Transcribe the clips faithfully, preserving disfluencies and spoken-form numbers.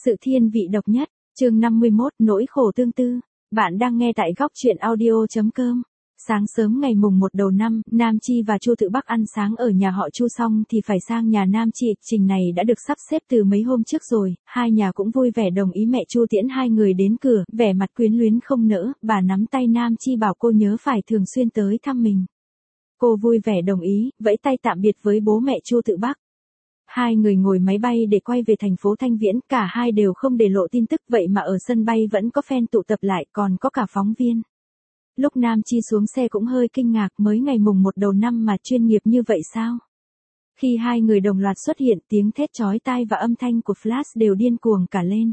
Sự thiên vị độc nhất, chương năm mươi mốt, nỗi khổ tương tư. Bạn đang nghe tại góc truyện audio chấm com. Sáng sớm ngày mùng một đầu năm, Nam Chi và Chu Tự Bắc ăn sáng ở nhà họ Chu xong thì phải sang nhà Nam Chi. Trình này đã được sắp xếp từ mấy hôm trước rồi, hai nhà cũng vui vẻ đồng ý mẹ Chu tiễn hai người đến cửa, vẻ mặt quyến luyến không nỡ, bà nắm tay Nam Chi bảo cô nhớ phải thường xuyên tới thăm mình. Cô vui vẻ đồng ý, vẫy tay tạm biệt với bố mẹ Chu Tự Bắc. Hai người ngồi máy bay để quay về thành phố Thanh Viễn, cả hai đều không để lộ tin tức, vậy mà ở sân bay vẫn có fan tụ tập lại, còn có cả phóng viên. Lúc Nam Chi xuống xe cũng hơi kinh ngạc, mới ngày mùng một đầu năm mà chuyên nghiệp như vậy sao? Khi hai người đồng loạt xuất hiện, tiếng thét chói tai và âm thanh của flash đều điên cuồng cả lên.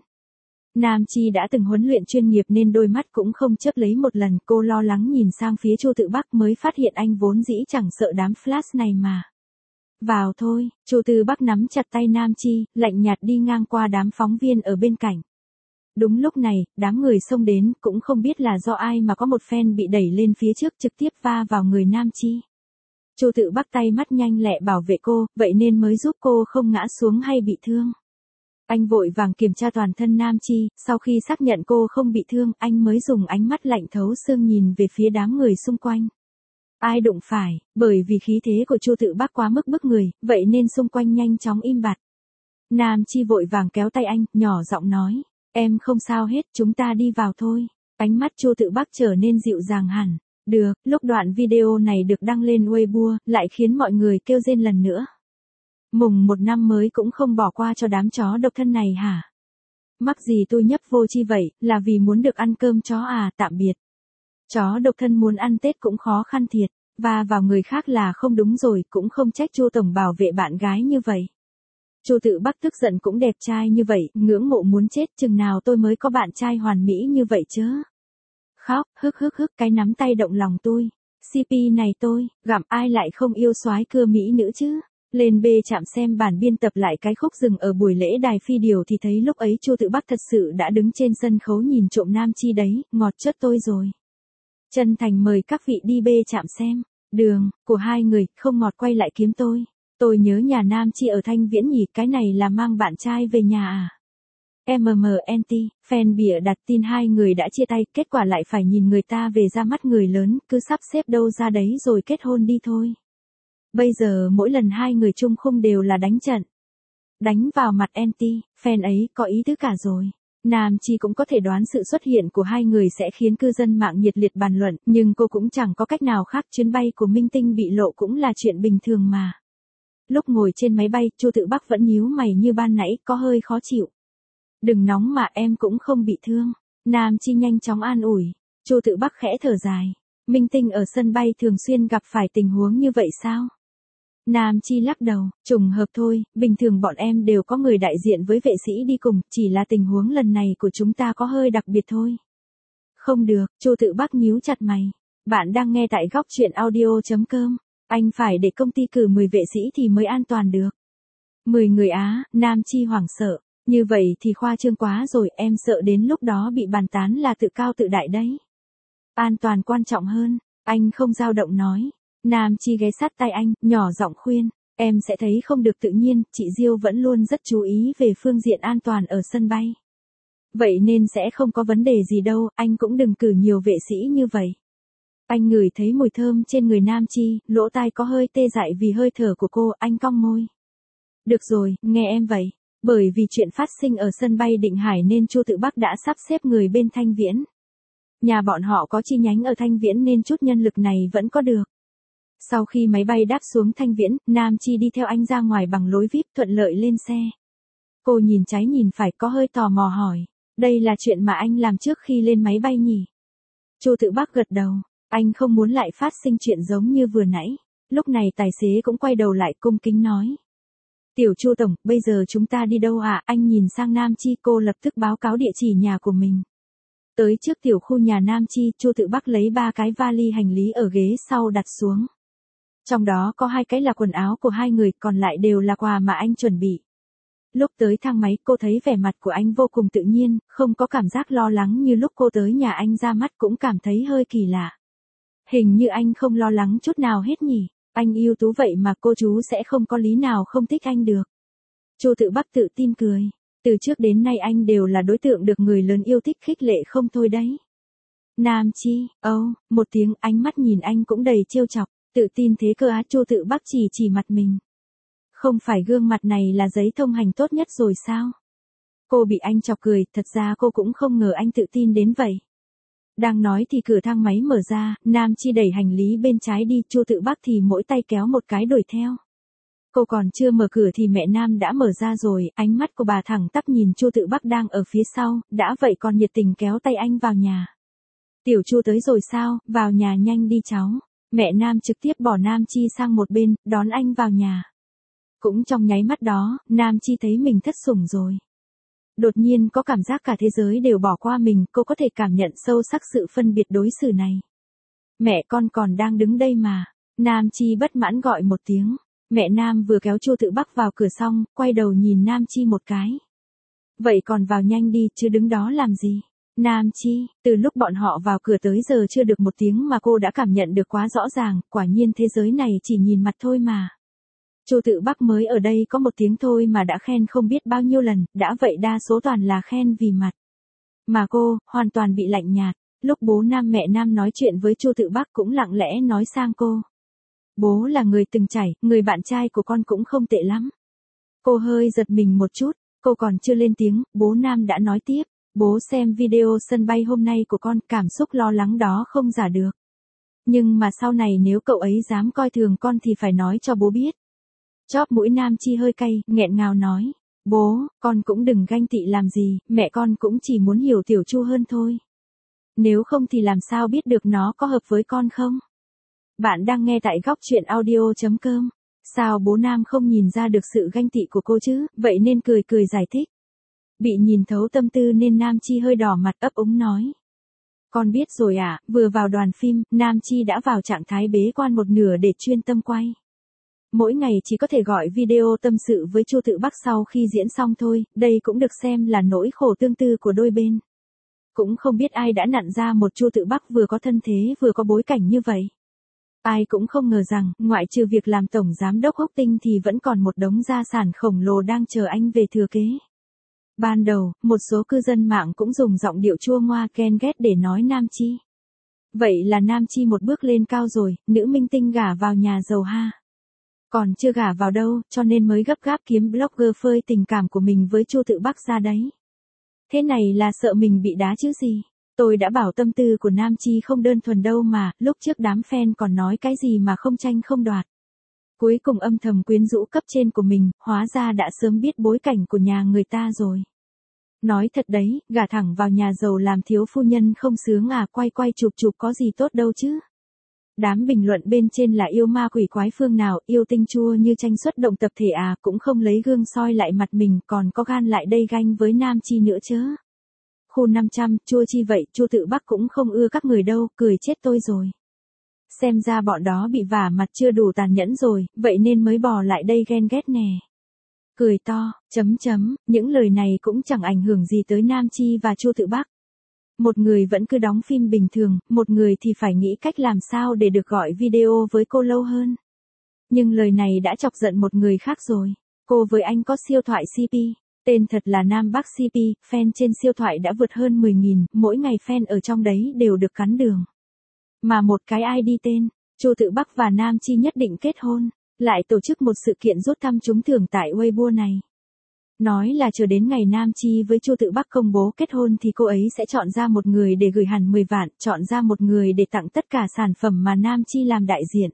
Nam Chi đã từng huấn luyện chuyên nghiệp nên đôi mắt cũng không chớp lấy một lần, cô lo lắng nhìn sang phía Chu Tự Bắc mới phát hiện anh vốn dĩ chẳng sợ đám flash này mà. Vào thôi, Chu Tự Bắc nắm chặt tay Nam Chi, lạnh nhạt đi ngang qua đám phóng viên ở bên cạnh. Đúng lúc này, đám người xông đến, cũng không biết là do ai mà có một fan bị đẩy lên phía trước trực tiếp va vào người Nam Chi. Chu Tự Bắc tay mắt nhanh lẹ bảo vệ cô, vậy nên mới giúp cô không ngã xuống hay bị thương. Anh vội vàng kiểm tra toàn thân Nam Chi, sau khi xác nhận cô không bị thương, anh mới dùng ánh mắt lạnh thấu xương nhìn về phía đám người xung quanh. Ai đụng phải, bởi vì khí thế của Chu Tự Bắc quá mức bức người, vậy nên xung quanh nhanh chóng im bặt. Nam Chi vội vàng kéo tay anh, nhỏ giọng nói, em không sao hết, chúng ta đi vào thôi. Ánh mắt Chu Tự Bắc trở nên dịu dàng hẳn. Được, lúc đoạn video này được đăng lên Weibo, lại khiến mọi người kêu rên lần nữa. Mùng một năm mới cũng không bỏ qua cho đám chó độc thân này hả? Mắc gì tôi nhấp vô chi vậy, là vì muốn được ăn cơm chó à, tạm biệt. Chó độc thân muốn ăn Tết cũng khó khăn thiệt, và vào người khác là không đúng rồi, cũng không trách Chu tổng bảo vệ bạn gái như vậy. Chu Tự Bắc tức giận cũng đẹp trai như vậy, ngưỡng mộ muốn chết, chừng nào tôi mới có bạn trai hoàn mỹ như vậy chứ. Khóc, hức hức hức, cái nắm tay động lòng tôi. xê pê này tôi, gặm ai lại không yêu soái cưa mỹ nữ chứ. Lên B chạm xem bản biên tập lại cái khúc dừng ở buổi lễ đài phi điều thì thấy lúc ấy Chu Tự Bắc thật sự đã đứng trên sân khấu nhìn trộm Nam Chi đấy, ngọt chất tôi rồi. Chân thành mời các vị đi B chạm xem. Đường, của hai người, không ngọt quay lại kiếm tôi. Tôi nhớ nhà Nam Chi ở Thanh Viễn nhỉ, cái này là mang bạn trai về nhà à? em em en tê, fan bịa đặt tin hai người đã chia tay, kết quả lại phải nhìn người ta về ra mắt người lớn, cứ sắp xếp đâu ra đấy rồi kết hôn đi thôi. Bây giờ mỗi lần hai người chung khung đều là đánh trận. Đánh vào mặt en tê, fan ấy có ý tứ cả rồi. Nam Chi cũng có thể đoán sự xuất hiện của hai người sẽ khiến cư dân mạng nhiệt liệt bàn luận, nhưng cô cũng chẳng có cách nào khác, chuyến bay của minh tinh bị lộ cũng là chuyện bình thường mà. Lúc ngồi trên máy bay, Chu Tự Bắc vẫn nhíu mày như ban nãy, có hơi khó chịu. Đừng nóng mà, em cũng không bị thương. Nam Chi nhanh chóng an ủi. Chu Tự Bắc khẽ thở dài. Minh tinh ở sân bay thường xuyên gặp phải tình huống như vậy sao? Nam Chi lắc đầu, trùng hợp thôi, bình thường bọn em đều có người đại diện với vệ sĩ đi cùng, chỉ là tình huống lần này của chúng ta có hơi đặc biệt thôi. Không được, Chu Tự Bắc nhíu chặt mày. Bạn đang nghe tại góc truyện audio chấm com. Anh phải để công ty cử mười vệ sĩ thì mới an toàn được. mười người á, Nam Chi hoảng sợ. Như vậy thì khoa trương quá rồi, em sợ đến lúc đó bị bàn tán là tự cao tự đại đấy. An toàn quan trọng hơn, anh không dao động nói. Nam Chi ghé sát tay anh, nhỏ giọng khuyên, em sẽ thấy không được tự nhiên, chị Diêu vẫn luôn rất chú ý về phương diện an toàn ở sân bay. Vậy nên sẽ không có vấn đề gì đâu, anh cũng đừng cử nhiều vệ sĩ như vậy. Anh ngửi thấy mùi thơm trên người Nam Chi, lỗ tai có hơi tê dại vì hơi thở của cô, anh cong môi. Được rồi, nghe em vậy. Bởi vì chuyện phát sinh ở sân bay Định Hải nên Chu Tự Bắc đã sắp xếp người bên Thanh Viễn. Nhà bọn họ có chi nhánh ở Thanh Viễn nên chút nhân lực này vẫn có được. Sau khi máy bay đáp xuống Thanh Viễn, Nam Chi đi theo anh ra ngoài bằng lối vi ai pi thuận lợi lên xe. Cô nhìn trái nhìn phải có hơi tò mò hỏi, đây là chuyện mà anh làm trước khi lên máy bay nhỉ? Chu Tự Bắc gật đầu, anh không muốn lại phát sinh chuyện giống như vừa nãy. Lúc này tài xế cũng quay đầu lại cung kính nói. Tiểu Chu tổng, bây giờ chúng ta đi đâu ạ? À? Anh nhìn sang Nam Chi, cô lập tức báo cáo địa chỉ nhà của mình. Tới trước tiểu khu nhà Nam Chi, Chu Tự Bắc lấy ba cái vali hành lý ở ghế sau đặt xuống. Trong đó có hai cái là quần áo của hai người, còn lại đều là quà mà anh chuẩn bị. Lúc tới thang máy, cô thấy vẻ mặt của anh vô cùng tự nhiên, không có cảm giác lo lắng như lúc cô tới nhà anh, ra mắt cũng cảm thấy hơi kỳ lạ. Hình như anh không lo lắng chút nào hết nhỉ? Anh ưu tú vậy mà cô chú sẽ không có lý nào không thích anh được. Chu Tự Bắc tự tin cười. Từ trước đến nay anh đều là đối tượng được người lớn yêu thích khích lệ không thôi đấy. Nam Chi, âu, oh, một tiếng, ánh mắt nhìn anh cũng đầy trêu chọc, tự tin thế cơ á. Chu Tự Bắc chỉ chỉ mặt mình. Không phải gương mặt này là giấy thông hành tốt nhất rồi sao? Cô bị anh chọc cười, thật ra cô cũng không ngờ anh tự tin đến vậy. Đang nói thì cửa thang máy mở ra, Nam Chi đẩy hành lý bên trái đi, Chu Tự Bắc thì mỗi tay kéo một cái đuổi theo. Cô còn chưa mở cửa thì mẹ Nam đã mở ra rồi, ánh mắt của bà thẳng tắp nhìn Chu Tự Bắc đang ở phía sau, đã vậy còn nhiệt tình kéo tay anh vào nhà. Tiểu Chu tới rồi sao, vào nhà nhanh đi cháu. Mẹ Nam trực tiếp bỏ Nam Chi sang một bên, đón anh vào nhà. Cũng trong nháy mắt đó, Nam Chi thấy mình thất sủng rồi. Đột nhiên có cảm giác cả thế giới đều bỏ qua mình, cô có thể cảm nhận sâu sắc sự phân biệt đối xử này. Mẹ con còn đang đứng đây mà. Nam Chi bất mãn gọi một tiếng. Mẹ Nam vừa kéo Chu Tự Bắc vào cửa xong, quay đầu nhìn Nam Chi một cái. Vậy còn vào nhanh đi, chứ đứng đó làm gì? Nam Chi, từ lúc bọn họ vào cửa tới giờ chưa được một tiếng mà cô đã cảm nhận được quá rõ ràng, quả nhiên thế giới này chỉ nhìn mặt thôi mà. Chu Tự Bắc mới ở đây có một tiếng thôi mà đã khen không biết bao nhiêu lần, đã vậy đa số toàn là khen vì mặt. Mà cô, hoàn toàn bị lạnh nhạt, lúc bố Nam mẹ Nam nói chuyện với Chu Tự Bắc cũng lặng lẽ nói sang cô. Bố là người từng trải, người bạn trai của con cũng không tệ lắm. Cô hơi giật mình một chút, cô còn chưa lên tiếng, bố Nam đã nói tiếp. Bố xem video sân bay hôm nay của con, cảm xúc lo lắng đó không giả được. Nhưng mà sau này nếu cậu ấy dám coi thường con thì phải nói cho bố biết. Chóp mũi Nam Chi hơi cay, nghẹn ngào nói. Bố, con cũng đừng ganh tị làm gì, mẹ con cũng chỉ muốn hiểu Tiểu Chu hơn thôi. Nếu không thì làm sao biết được nó có hợp với con không? Bạn đang nghe tại góc truyện audio chấm com. Sao bố Nam không nhìn ra được sự ganh tị của cô chứ, vậy nên cười cười giải thích. Bị nhìn thấu tâm tư nên Nam Chi hơi đỏ mặt ấp úng nói. Con biết rồi ạ, à, vừa vào đoàn phim, Nam Chi đã vào trạng thái bế quan một nửa để chuyên tâm quay. Mỗi ngày chỉ có thể gọi video tâm sự với Chu Tự Bắc sau khi diễn xong thôi, đây cũng được xem là nỗi khổ tương tư của đôi bên. Cũng không biết ai đã nặn ra một Chu Tự Bắc vừa có thân thế vừa có bối cảnh như vậy. Ai cũng không ngờ rằng, ngoại trừ việc làm tổng giám đốc Húc Tinh thì vẫn còn một đống gia sản khổng lồ đang chờ anh về thừa kế. Ban đầu, một số cư dân mạng cũng dùng giọng điệu chua ngoa ghen ghét để nói Nam Chi. Vậy là Nam Chi một bước lên cao rồi, nữ minh tinh gả vào nhà giàu ha. Còn chưa gả vào đâu, cho nên mới gấp gáp kiếm blogger phơi tình cảm của mình với Chu Tự Bắc ra đấy. Thế này là sợ mình bị đá chứ gì. Tôi đã bảo tâm tư của Nam Chi không đơn thuần đâu mà, lúc trước đám fan còn nói cái gì mà không tranh không đoạt. Cuối cùng âm thầm quyến rũ cấp trên của mình, hóa ra đã sớm biết bối cảnh của nhà người ta rồi. Nói thật đấy, gả thẳng vào nhà giàu làm thiếu phu nhân không sướng à, quay quay chụp chụp có gì tốt đâu chứ. Đám bình luận bên trên là yêu ma quỷ quái phương nào, yêu tinh chua như tranh xuất động tập thể à, cũng không lấy gương soi lại mặt mình, còn có gan lại đây ganh với Nam Chi nữa chứ. Khu năm trăm, chua chi vậy, Chu Tự Bắc cũng không ưa các người đâu, cười chết tôi rồi. Xem ra bọn đó bị vả mặt chưa đủ tàn nhẫn rồi, vậy nên mới bò lại đây ghen ghét nè. Cười to, chấm chấm, những lời này cũng chẳng ảnh hưởng gì tới Nam Chi và Chu Tự Bắc. Một người vẫn cứ đóng phim bình thường, một người thì phải nghĩ cách làm sao để được gọi video với cô lâu hơn. Nhưng lời này đã chọc giận một người khác rồi. Cô với anh có siêu thoại xê pê. Tên thật là Nam Bắc xê pê, fan trên siêu thoại đã vượt hơn mười nghìn, mỗi ngày fan ở trong đấy đều được cắn đường. Mà một cái i đê tên, Chu Tự Bắc và Nam Chi nhất định kết hôn, lại tổ chức một sự kiện rút thăm trúng thưởng tại Weibo này. Nói là chờ đến ngày Nam Chi với Chu Tự Bắc công bố kết hôn thì cô ấy sẽ chọn ra một người để gửi hẳn mười vạn, chọn ra một người để tặng tất cả sản phẩm mà Nam Chi làm đại diện.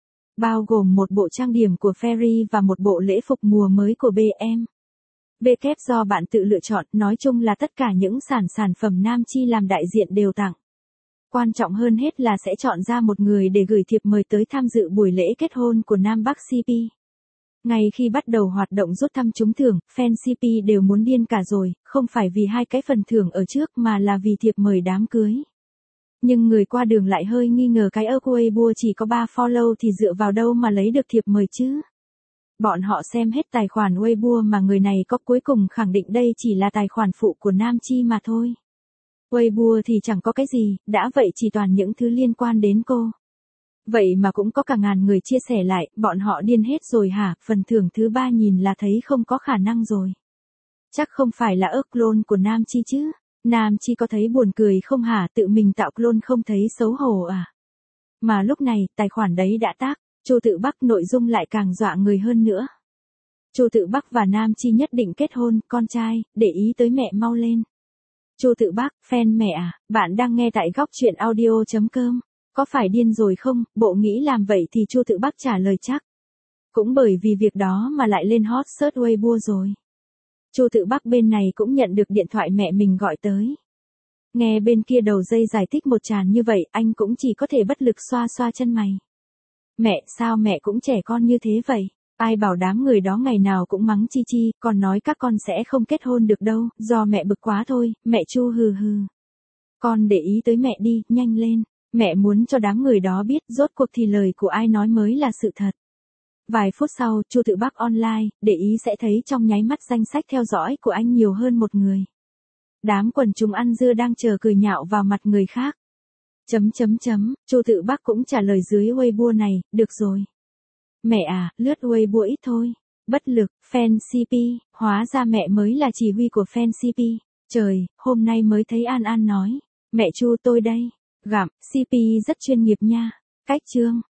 Bao gồm một bộ trang điểm của Ferry và một bộ lễ phục mùa mới của bê em vê kép do bạn tự lựa chọn, nói chung là tất cả những sản sản phẩm Nam Chi làm đại diện đều tặng. Quan trọng hơn hết là sẽ chọn ra một người để gửi thiệp mời tới tham dự buổi lễ kết hôn của Nam Bắc xê pê. Ngay khi bắt đầu hoạt động rút thăm trúng thưởng, fan xê pê đều muốn điên cả rồi, không phải vì hai cái phần thưởng ở trước mà là vì thiệp mời đám cưới. Nhưng người qua đường lại hơi nghi ngờ cái ơ Weibo chỉ có ba follow thì dựa vào đâu mà lấy được thiệp mời chứ. Bọn họ xem hết tài khoản Weibo mà người này có, cuối cùng khẳng định đây chỉ là tài khoản phụ của Nam Chi mà thôi. Weibo thì chẳng có cái gì, đã vậy chỉ toàn những thứ liên quan đến cô. Vậy mà cũng có cả ngàn người chia sẻ lại, bọn họ điên hết rồi hả, phần thưởng thứ ba nhìn là thấy không có khả năng rồi. Chắc không phải là ớt clone của Nam Chi chứ? Nam Chi có thấy buồn cười không hả, tự mình tạo clone không thấy xấu hổ à? Mà lúc này, tài khoản đấy đã tác, Chu Tự Bắc nội dung lại càng dọa người hơn nữa. Chu Tự Bắc và Nam Chi nhất định kết hôn, con trai, để ý tới mẹ mau lên. Chu Tự Bắc, fan mẹ à, bạn đang nghe tại góc truyện audio.com. Có phải điên rồi không, bộ nghĩ làm vậy thì Chu Tự Bắc trả lời chắc. Cũng bởi vì việc đó mà lại lên hot search Weibo rồi. Chu Tự Bắc bên này cũng nhận được điện thoại mẹ mình gọi tới. Nghe bên kia đầu dây giải thích một tràn như vậy, anh cũng chỉ có thể bất lực xoa xoa chân mày. Mẹ, sao mẹ cũng trẻ con như thế vậy? Ai bảo đám người đó ngày nào cũng mắng Chi Chi, còn nói các con sẽ không kết hôn được đâu, do mẹ bực quá thôi, mẹ Chu hừ hừ. Con để ý tới mẹ đi, nhanh lên, mẹ muốn cho đám người đó biết rốt cuộc thì lời của ai nói mới là sự thật. Vài phút sau, Chu Tự Bắc online, để ý sẽ thấy trong nháy mắt danh sách theo dõi của anh nhiều hơn một người. Đám quần chúng ăn dưa đang chờ cười nhạo vào mặt người khác. Chấm chấm chấm, Chu Tự Bắc cũng trả lời dưới Weibo này, được rồi. Mẹ à, lướt Weibo ít thôi. Bất lực, fan xê pê, hóa ra mẹ mới là chỉ huy của fan xê pê. Trời, hôm nay mới thấy An An nói. Mẹ Chu tôi đây. Gặm, xê pê rất chuyên nghiệp nha. Cách chương.